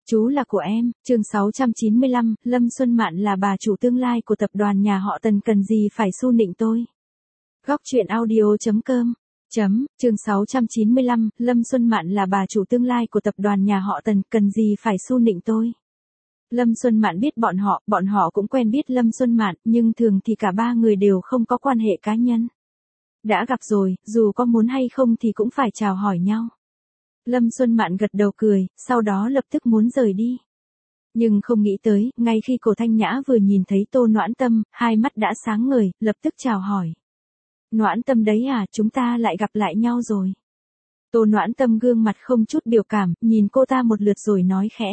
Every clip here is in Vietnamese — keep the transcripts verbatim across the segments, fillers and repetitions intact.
Chú là của em, chương sáu trăm chín mươi lăm, Lâm Xuân Mạn là bà chủ tương lai của tập đoàn nhà họ Tần, cần gì phải xu nịnh tôi. Góc truyện audio.com chấm, chương sáu trăm chín mươi lăm, Lâm Xuân Mạn là bà chủ tương lai của tập đoàn nhà họ Tần, cần gì phải xu nịnh tôi. Lâm Xuân Mạn biết bọn họ, bọn họ cũng quen biết Lâm Xuân Mạn, nhưng thường thì cả ba người đều không có quan hệ cá nhân. Đã gặp rồi, dù có muốn hay không thì cũng phải chào hỏi nhau. Lâm Xuân Mạn gật đầu cười, sau đó lập tức muốn rời đi. Nhưng không nghĩ tới, ngay khi Cổ Thanh Nhã vừa nhìn thấy Tô Noãn Tâm, hai mắt đã sáng ngời, lập tức chào hỏi. Noãn Tâm đấy à, chúng ta lại gặp lại nhau rồi. Tô Noãn Tâm gương mặt không chút biểu cảm, nhìn cô ta một lượt rồi nói khẽ.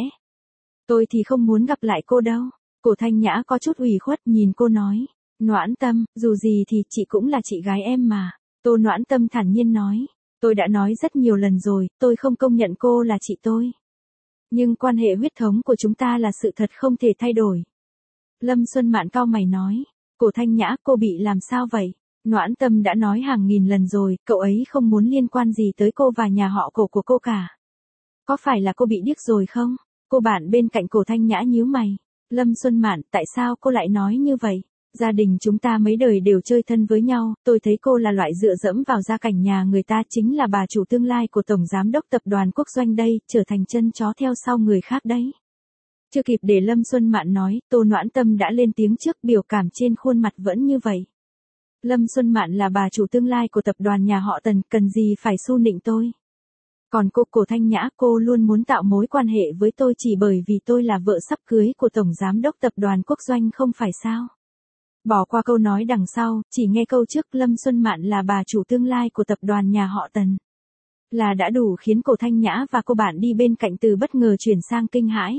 Tôi thì không muốn gặp lại cô đâu. Cổ Thanh Nhã có chút ủy khuất nhìn cô nói. Noãn Tâm, dù gì thì chị cũng là chị gái em mà. Tô Noãn Tâm thản nhiên nói. Tôi đã nói rất nhiều lần rồi, tôi không công nhận cô là chị tôi. Nhưng quan hệ huyết thống của chúng ta là sự thật không thể thay đổi. Lâm Xuân Mạn cau mày nói. Cổ Thanh Nhã, cô bị làm sao vậy? Noãn Tâm đã nói hàng nghìn lần rồi, cậu ấy không muốn liên quan gì tới cô và nhà họ Cổ của cô cả. Có phải là cô bị điếc rồi không? Cô bạn bên cạnh Cổ Thanh Nhã nhíu mày. Lâm Xuân Mạn, tại sao cô lại nói như vậy? Gia đình chúng ta mấy đời đều chơi thân với nhau, tôi thấy cô là loại dựa dẫm vào gia cảnh nhà người ta, chính là bà chủ tương lai của Tổng Giám đốc Tập đoàn Quốc Doanh đây, trở thành chân chó theo sau người khác đấy. Chưa kịp để Lâm Xuân Mạn nói, Tô Noãn Tâm đã lên tiếng trước, biểu cảm trên khuôn mặt vẫn như vậy. Lâm Xuân Mạn là bà chủ tương lai của tập đoàn nhà họ Tần, cần gì phải xu nịnh tôi. Còn cô Cổ Thanh Nhã, cô luôn muốn tạo mối quan hệ với tôi chỉ bởi vì tôi là vợ sắp cưới của Tổng Giám đốc Tập đoàn Quốc Doanh không phải sao. Bỏ qua câu nói đằng sau, chỉ nghe câu trước, Lâm Xuân Mạn là bà chủ tương lai của tập đoàn nhà họ Tần. Là đã đủ khiến Cổ Thanh Nhã và cô bạn đi bên cạnh từ bất ngờ chuyển sang kinh hãi.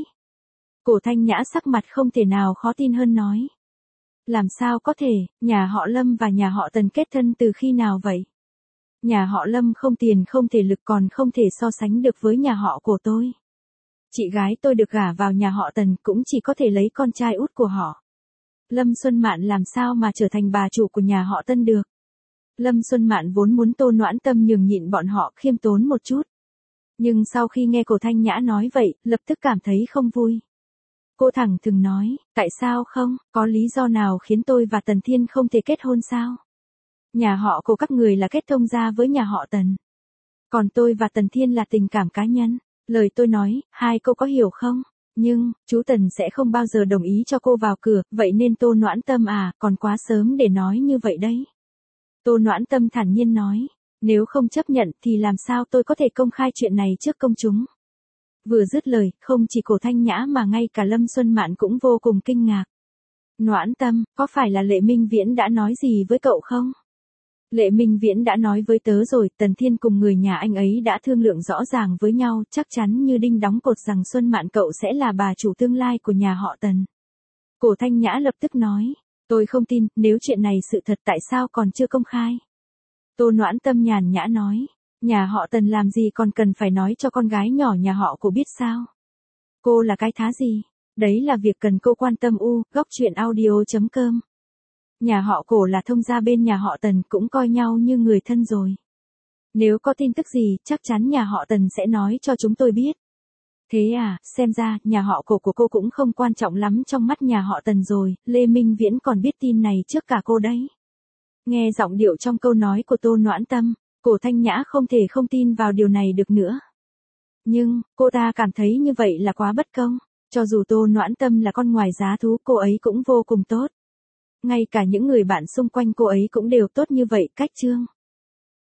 Cổ Thanh Nhã sắc mặt không thể nào khó tin hơn nói. Làm sao có thể, nhà họ Lâm và nhà họ Tần kết thân từ khi nào vậy? Nhà họ Lâm không tiền không thể lực, còn không thể so sánh được với nhà họ của tôi. Chị gái tôi được gả vào nhà họ Tần cũng chỉ có thể lấy con trai út của họ. Lâm Xuân Mạn làm sao mà trở thành bà chủ của nhà họ Tân được? Lâm Xuân Mạn vốn muốn Tô Noãn Tâm nhường nhịn bọn họ, khiêm tốn một chút. Nhưng sau khi nghe Cổ Thanh Nhã nói vậy, lập tức cảm thấy không vui. Cô thẳng thừng nói, tại sao không, có lý do nào khiến tôi và Tần Thiên không thể kết hôn sao? Nhà họ của các người là kết thông gia với nhà họ Tần. Còn tôi và Tần Thiên là tình cảm cá nhân. Lời tôi nói, hai cô có hiểu không? Nhưng, chú Tần sẽ không bao giờ đồng ý cho cô vào cửa, vậy nên Tô Noãn Tâm à, còn quá sớm để nói như vậy đấy. Tô Noãn Tâm thản nhiên nói, nếu không chấp nhận thì làm sao tôi có thể công khai chuyện này trước công chúng. Vừa dứt lời, không chỉ Cổ Thanh Nhã mà ngay cả Lâm Xuân Mạn cũng vô cùng kinh ngạc. Noãn Tâm, có phải là Lệ Minh Viễn đã nói gì với cậu không? Lệ Minh Viễn đã nói với tớ rồi, Tần Thiên cùng người nhà anh ấy đã thương lượng rõ ràng với nhau, chắc chắn như đinh đóng cột rằng Xuân Mạn cậu sẽ là bà chủ tương lai của nhà họ Tần. Cổ Thanh Nhã lập tức nói, tôi không tin, nếu chuyện này sự thật tại sao còn chưa công khai? Tô Noãn Tâm nhàn nhã nói, nhà họ Tần làm gì còn cần phải nói cho con gái nhỏ nhà họ cô biết sao? Cô là cái thá gì? Đấy là việc cần cô quan tâm. U, góc truyện audio.com Nhà họ Cổ là thông gia bên nhà họ Tần, cũng coi nhau như người thân rồi. Nếu có tin tức gì, chắc chắn nhà họ Tần sẽ nói cho chúng tôi biết. Thế à, xem ra, nhà họ Cổ của cô cũng không quan trọng lắm trong mắt nhà họ Tần rồi, Lê Minh Viễn còn biết tin này trước cả cô đấy. Nghe giọng điệu trong câu nói của Tô Noãn Tâm, Cổ Thanh Nhã không thể không tin vào điều này được nữa. Nhưng, cô ta cảm thấy như vậy là quá bất công, cho dù Tô Noãn Tâm là con ngoài giá thú, cô ấy cũng vô cùng tốt. Ngay cả những người bạn xung quanh cô ấy cũng đều tốt như vậy, cách chương.